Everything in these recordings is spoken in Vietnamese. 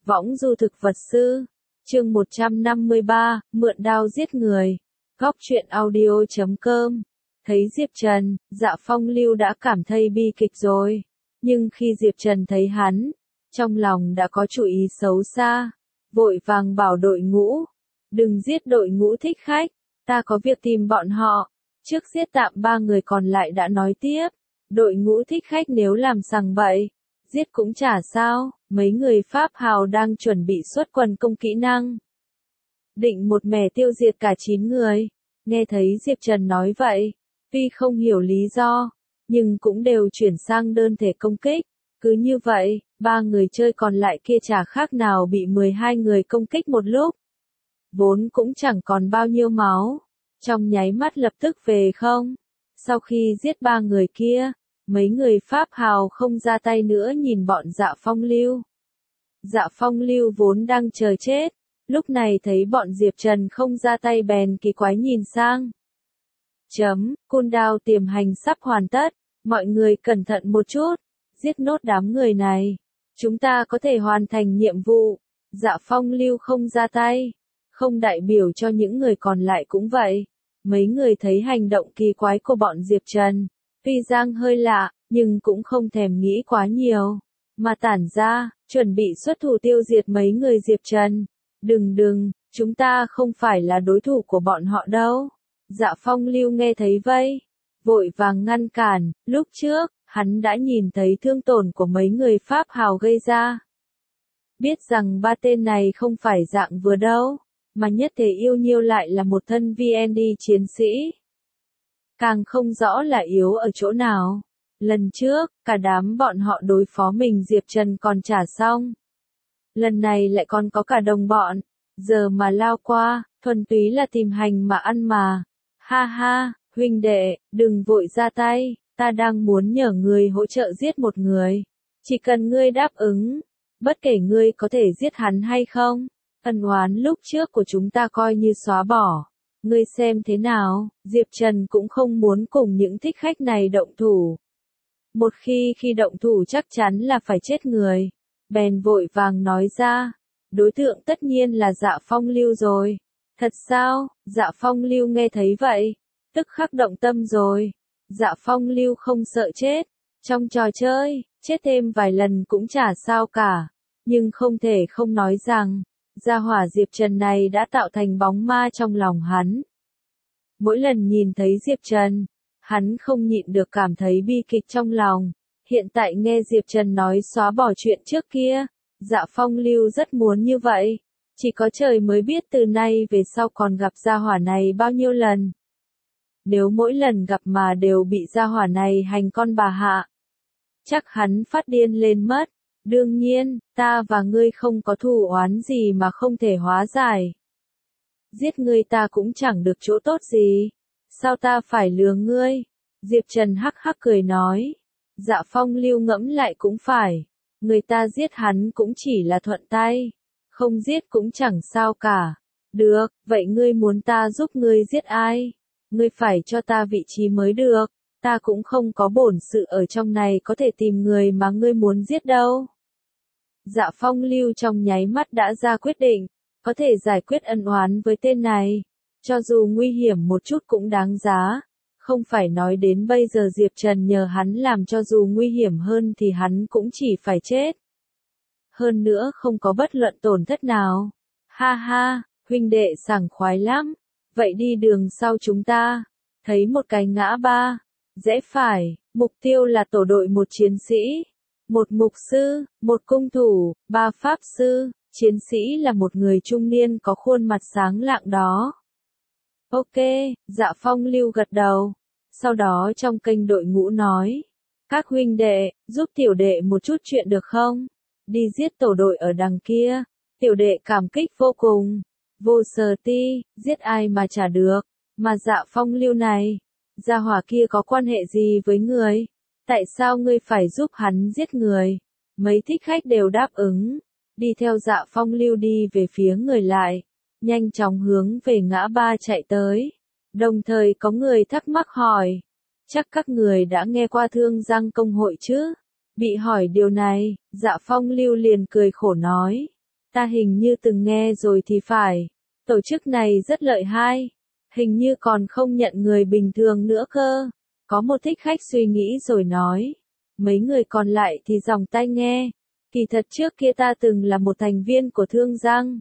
Võng du thực vật sư. Chương 153, mượn đao giết người. Góc truyện audio.com. Thấy Diệp Trần, Dạ Phong Lưu đã cảm thấy bi kịch rồi. Nhưng khi Diệp Trần thấy hắn, trong lòng đã có chủ ý xấu xa. Vội vàng bảo đội ngũ. Đừng giết đội ngũ thích khách, ta có việc tìm bọn họ. Trước giết tạm 3 người còn lại đã nói tiếp. Đội ngũ thích khách nếu làm sằng bậy, giết cũng chả sao. Mấy người Pháp Hào đang chuẩn bị xuất quần công kỹ năng, định một mẻ tiêu diệt cả 9 người. Nghe thấy Diệp Trần nói vậy, tuy không hiểu lý do, nhưng cũng đều chuyển sang đơn thể công kích. Cứ như vậy, 3 người chơi còn lại kia chả khác nào bị 12 người công kích một lúc. Vốn cũng chẳng còn bao nhiêu máu, trong nháy mắt lập tức về không. Sau khi giết 3 người kia, mấy người Pháp Hào không ra tay nữa nhìn bọn Dạ Phong Lưu. Dạ Phong Lưu vốn đang chờ chết, lúc này thấy bọn Diệp Trần không ra tay bèn kỳ quái nhìn sang. Cooldown tiềm hành sắp hoàn tất, mọi người cẩn thận một chút, giết nốt đám người này, chúng ta có thể hoàn thành nhiệm vụ. Dạ Phong Lưu không ra tay, không đại biểu cho những người còn lại cũng vậy. Mấy người thấy hành động kỳ quái của bọn Diệp Trần, tuy rằng hơi lạ, nhưng cũng không thèm nghĩ quá nhiều, mà tản ra, chuẩn bị xuất thủ tiêu diệt mấy người Diệp Trần. Đừng, chúng ta không phải là đối thủ của bọn họ đâu. Dạ Phong Lưu nghe thấy vậy, vội vàng ngăn cản. Lúc trước, hắn đã nhìn thấy thương tổn của mấy người Pháp Hào gây ra. Biết rằng 3 tên này không phải dạng vừa đâu, mà nhất thể yêu nhiêu lại là một thân VND chiến sĩ. Càng không rõ là yếu ở chỗ nào. Lần trước, cả đám bọn họ đối phó mình Diệp Trần còn trả xong. Lần này lại còn có cả đồng bọn. Giờ mà lao qua, thuần túy là tìm hành mà ăn mà. Ha ha, huynh đệ, đừng vội ra tay, ta đang muốn nhờ ngươi hỗ trợ giết một người. Chỉ cần ngươi đáp ứng, bất kể ngươi có thể giết hắn hay không, ân oán lúc trước của chúng ta coi như xóa bỏ. Ngươi xem thế nào? Diệp Trần cũng không muốn cùng những thích khách này động thủ. Một khi động thủ chắc chắn là phải chết người. Bèn vội vàng nói ra, đối tượng tất nhiên là Dạ Phong Lưu rồi. Thật sao? Dạ Phong Lưu nghe thấy vậy, tức khắc động tâm rồi. Dạ Phong Lưu không sợ chết. Trong trò chơi, chết thêm vài lần cũng chả sao cả. Nhưng không thể không nói rằng, gia hỏa Diệp Trần này đã tạo thành bóng ma trong lòng hắn. Mỗi lần nhìn thấy Diệp Trần, hắn không nhịn được cảm thấy bi kịch trong lòng. Hiện tại nghe Diệp Trần nói xóa bỏ chuyện trước kia, Dạ Phong Lưu rất muốn như vậy. Chỉ có trời mới biết từ nay về sau còn gặp gia hỏa này bao nhiêu lần. Nếu mỗi lần gặp mà đều bị gia hỏa này hành con bà hạ, chắc hắn phát điên lên mất. Đương nhiên, ta và ngươi không có thù oán gì mà không thể hóa giải. Giết ngươi ta cũng chẳng được chỗ tốt gì. Sao ta phải lừa ngươi? Diệp Trần hắc hắc cười nói. Dạ Phong Lưu ngẫm lại cũng phải. Người ta giết hắn cũng chỉ là thuận tay. Không giết cũng chẳng sao cả. Được, vậy ngươi muốn ta giúp ngươi giết ai? Ngươi phải cho ta vị trí mới được. Ta cũng không có bổn sự ở trong này có thể tìm người mà ngươi muốn giết đâu. Dạ Phong Lưu trong nháy mắt đã ra quyết định, có thể giải quyết ân oán với tên này. Cho dù nguy hiểm một chút cũng đáng giá. Không phải nói đến bây giờ Diệp Trần nhờ hắn làm cho dù nguy hiểm hơn thì hắn cũng chỉ phải chết. Hơn nữa không có bất luận tổn thất nào. Ha ha, huynh đệ sảng khoái lắm. Vậy đi đường sau chúng ta. Thấy một cái ngã ba. Rẽ phải, mục tiêu là tổ đội một chiến sĩ. Một mục sư, một cung thủ, 3 pháp sư. Chiến sĩ là một người trung niên có khuôn mặt sáng lạng đó. Ok, Dạ Phong Lưu gật đầu. Sau đó trong kênh đội ngũ nói. Các huynh đệ, giúp tiểu đệ một chút chuyện được không? Đi giết tổ đội ở đằng kia. Tiểu đệ cảm kích vô cùng. Vô sờ ti, giết ai mà chả được. Mà Dạ Phong Lưu này, gia hỏa kia có quan hệ gì với người? Tại sao ngươi phải giúp hắn giết người? Mấy thích khách đều đáp ứng. Đi theo Dạ Phong Lưu đi về phía người lại. Nhanh chóng hướng về ngã ba chạy tới. Đồng thời có người thắc mắc hỏi. Chắc các người đã nghe qua Thương Giang Công hội chứ? Bị hỏi điều này, Dạ Phong Lưu liền cười khổ nói. Ta hình như từng nghe rồi thì phải. Tổ chức này rất lợi hại. Hình như còn không nhận người bình thường nữa cơ. Có một thích khách suy nghĩ rồi nói. Mấy người còn lại thì giòng tai nghe. Kỳ thật trước kia ta từng là một thành viên của Thương Giang.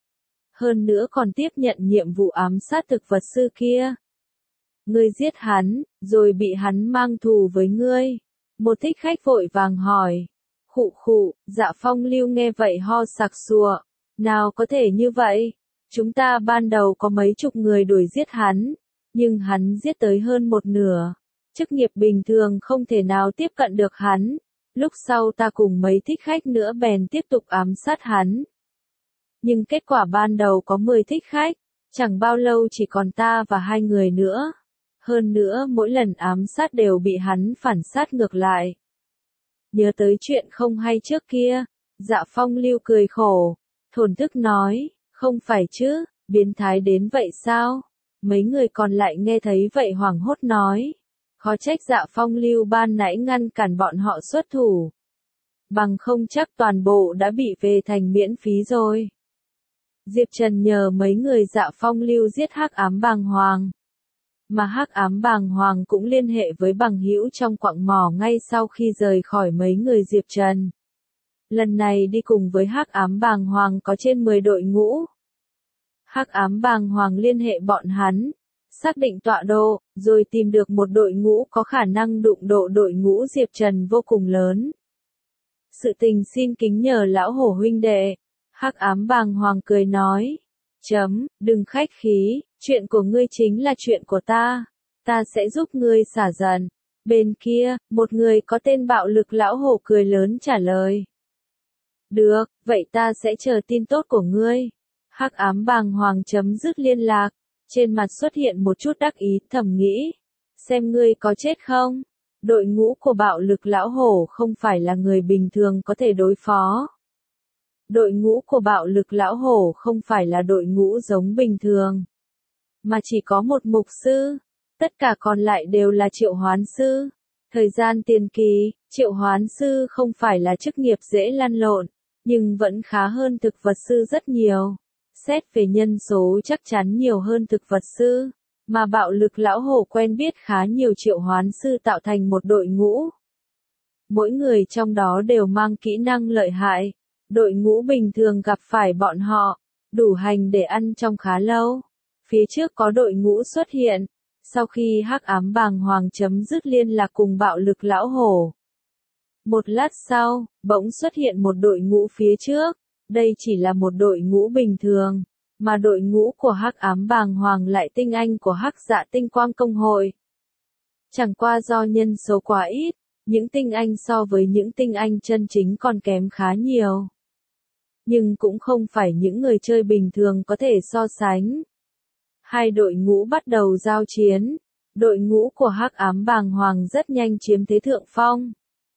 Hơn nữa còn tiếp nhận nhiệm vụ ám sát thực vật sư kia. Ngươi giết hắn, rồi bị hắn mang thù với ngươi. Một thích khách vội vàng hỏi. Khụ khụ, Dạ Phong Lưu nghe vậy ho sặc sụa. Nào có thể như vậy? Chúng ta ban đầu có mấy chục người đuổi giết hắn, nhưng hắn giết tới hơn một nửa. Chức nghiệp bình thường không thể nào tiếp cận được hắn. Lúc sau ta cùng mấy thích khách nữa bèn tiếp tục ám sát hắn. Nhưng kết quả ban đầu có 10 thích khách, chẳng bao lâu chỉ còn ta và 2 người nữa. Hơn nữa mỗi lần ám sát đều bị hắn phản sát ngược lại. Nhớ tới chuyện không hay trước kia, Dạ Phong Lưu cười khổ, thổn thức nói, không phải chứ, biến thái đến vậy sao? Mấy người còn lại nghe thấy vậy hoảng hốt nói, khó trách Dạ Phong Lưu ban nãy ngăn cản bọn họ xuất thủ. Bằng không chắc toàn bộ đã bị về thành miễn phí rồi. Diệp Trần nhờ mấy người Dạ Phong Lưu giết Hắc Ám Bàng Hoàng. Mà Hắc Ám Bàng Hoàng cũng liên hệ với bằng hữu trong quặng mỏ ngay sau khi rời khỏi mấy người Diệp Trần. Lần này đi cùng với Hắc Ám Bàng Hoàng có trên 10 đội ngũ. Hắc Ám Bàng Hoàng liên hệ bọn hắn, xác định tọa độ, rồi tìm được một đội ngũ có khả năng đụng độ đội ngũ Diệp Trần vô cùng lớn. Sự tình xin kính nhờ lão hổ huynh đệ. Hắc Ám Bàng Hoàng cười nói. Đừng khách khí, chuyện của ngươi chính là chuyện của ta. Ta sẽ giúp ngươi xả giận. Bên kia, một người có tên bạo lực lão hổ cười lớn trả lời. Được, vậy ta sẽ chờ tin tốt của ngươi. Hắc Ám Bàng Hoàng chấm dứt liên lạc. Trên mặt xuất hiện một chút đắc ý, thầm nghĩ. Xem ngươi có chết không? Đội ngũ của bạo lực lão hổ không phải là người bình thường có thể đối phó. Đội ngũ của bạo lực lão hổ không phải là đội ngũ giống bình thường, mà chỉ có một mục sư, tất cả còn lại đều là triệu hoán sư. Thời gian tiền kỳ, triệu hoán sư không phải là chức nghiệp dễ lăn lộn, nhưng vẫn khá hơn thực vật sư rất nhiều. Xét về nhân số chắc chắn nhiều hơn thực vật sư, mà bạo lực lão hổ quen biết khá nhiều triệu hoán sư tạo thành một đội ngũ. Mỗi người trong đó đều mang kỹ năng lợi hại. Đội ngũ bình thường gặp phải bọn họ, đủ hành để ăn trong khá lâu. Phía trước có đội ngũ xuất hiện, sau khi Hắc Ám Bàng Hoàng chấm dứt liên lạc cùng bạo lực lão hổ. Một lát sau, bỗng xuất hiện một đội ngũ phía trước, đây chỉ là một đội ngũ bình thường, mà đội ngũ của Hắc Ám Bàng Hoàng lại tinh anh của Hắc Dạ Tinh Quang Công Hội. Chẳng qua do nhân số quá ít, những tinh anh so với những tinh anh chân chính còn kém khá nhiều. Nhưng cũng không phải những người chơi bình thường có thể so sánh. Hai đội ngũ bắt đầu giao chiến, đội ngũ của Hắc Ám Bàng Hoàng rất nhanh chiếm thế thượng phong.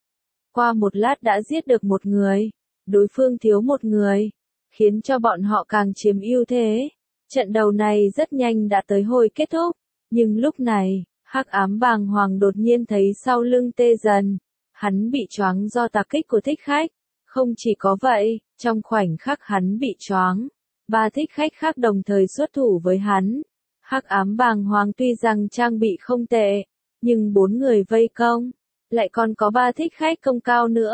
Qua một lát đã giết được một người, đối phương thiếu một người, khiến cho bọn họ càng chiếm ưu thế. Trận đầu này rất nhanh đã tới hồi kết thúc, nhưng lúc này, Hắc Ám Bàng Hoàng đột nhiên thấy sau lưng tê dần, hắn bị choáng do tạc kích của thích khách. Không chỉ có vậy, trong khoảnh khắc hắn bị choáng, 3 thích khách khác đồng thời xuất thủ với hắn. Hắc Ám Bàng Hoàng tuy rằng trang bị không tệ, nhưng 4 người vây công, lại còn có 3 thích khách công cao nữa.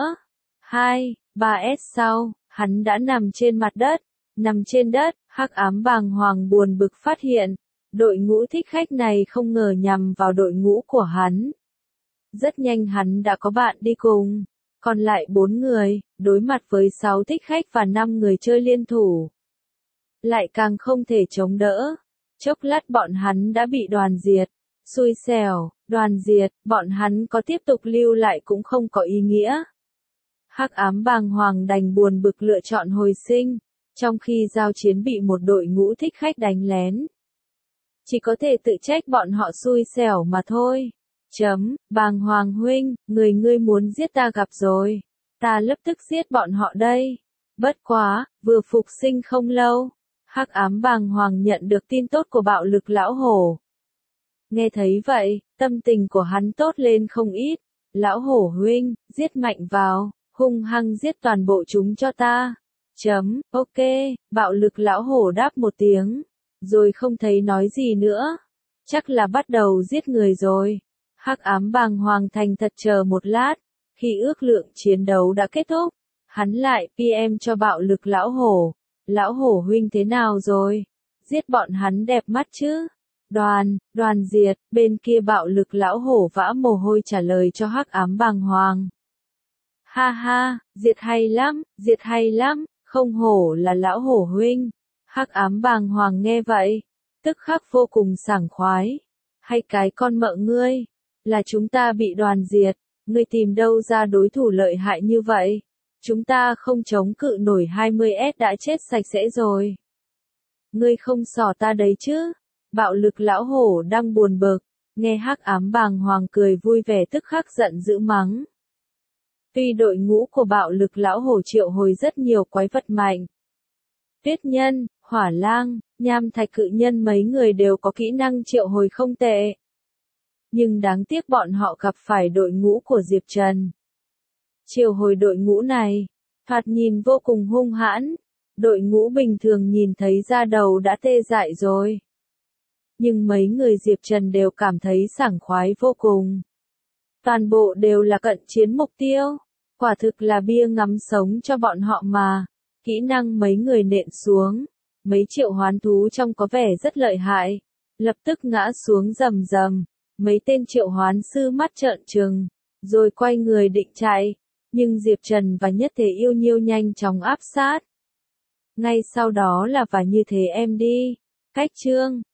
2-3 s sau, hắn đã nằm trên mặt đất. Nằm trên đất, Hắc Ám Bàng Hoàng buồn bực phát hiện, đội ngũ thích khách này không ngờ nhằm vào đội ngũ của hắn. Rất nhanh hắn đã có bạn đi cùng. Còn lại 4 người, đối mặt với 6 thích khách và 5 người chơi liên thủ. Lại càng không thể chống đỡ. Chốc lát bọn hắn đã bị đoàn diệt. Xui xẻo, đoàn diệt, bọn hắn có tiếp tục lưu lại cũng không có ý nghĩa. Hắc Ám Bàng Hoàng đành buồn bực lựa chọn hồi sinh, trong khi giao chiến bị một đội ngũ thích khách đánh lén. Chỉ có thể tự trách bọn họ xui xẻo mà thôi. Bàng Hoàng huynh, ngươi muốn giết ta gặp rồi. Ta lập tức giết bọn họ đây. Bất quá, vừa phục sinh không lâu. Hắc Ám Bàng Hoàng nhận được tin tốt của bạo lực lão hổ. Nghe thấy vậy, tâm tình của hắn tốt lên không ít. Lão hổ huynh, giết mạnh vào, hung hăng giết toàn bộ chúng cho ta. Ok, bạo lực lão hổ đáp một tiếng, rồi không thấy nói gì nữa. Chắc là bắt đầu giết người rồi. Hắc ám bàng hoàng thành thật chờ một lát, khi ước lượng chiến đấu đã kết thúc, hắn lại PM cho bạo lực lão hổ. Lão hổ huynh thế nào rồi? Giết bọn hắn đẹp mắt chứ? Đoàn diệt, bên kia bạo lực lão hổ vã mồ hôi trả lời cho hắc ám bàng hoàng. Ha ha, diệt hay lắm, không hổ là lão hổ huynh. Hắc ám bàng hoàng nghe vậy, tức khắc vô cùng sảng khoái. Hay cái con mợ ngươi, là chúng ta bị đoàn diệt, ngươi tìm đâu ra đối thủ lợi hại như vậy? Chúng ta không chống cự nổi 20S đã chết sạch sẽ rồi. Ngươi không xỏ ta đấy chứ? Bạo lực lão hổ đang buồn bực, nghe hắc ám bàng hoàng cười vui vẻ tức khắc giận dữ mắng. Tuy đội ngũ của bạo lực lão hổ triệu hồi rất nhiều quái vật mạnh. Tuyết nhân, hỏa lang, nham thạch cự nhân mấy người đều có kỹ năng triệu hồi không tệ. Nhưng đáng tiếc bọn họ gặp phải đội ngũ của Diệp Trần. Triệu hồi đội ngũ này, thoạt nhìn vô cùng hung hãn. Đội ngũ bình thường nhìn thấy da đầu đã tê dại rồi. Nhưng mấy người Diệp Trần đều cảm thấy sảng khoái vô cùng. Toàn bộ đều là cận chiến mục tiêu. Quả thực là bia ngắm sống cho bọn họ mà. Kỹ năng mấy người nện xuống. Mấy triệu hoán thú trong có vẻ rất lợi hại. Lập tức ngã xuống rầm rầm. Mấy tên triệu hoán sư mắt trợn trừng. Rồi quay người định chạy. Nhưng Diệp Trần và Nhất Thế Yêu Nhiêu nhanh chóng áp sát. Ngay sau đó là và như thế em đi. Cách chương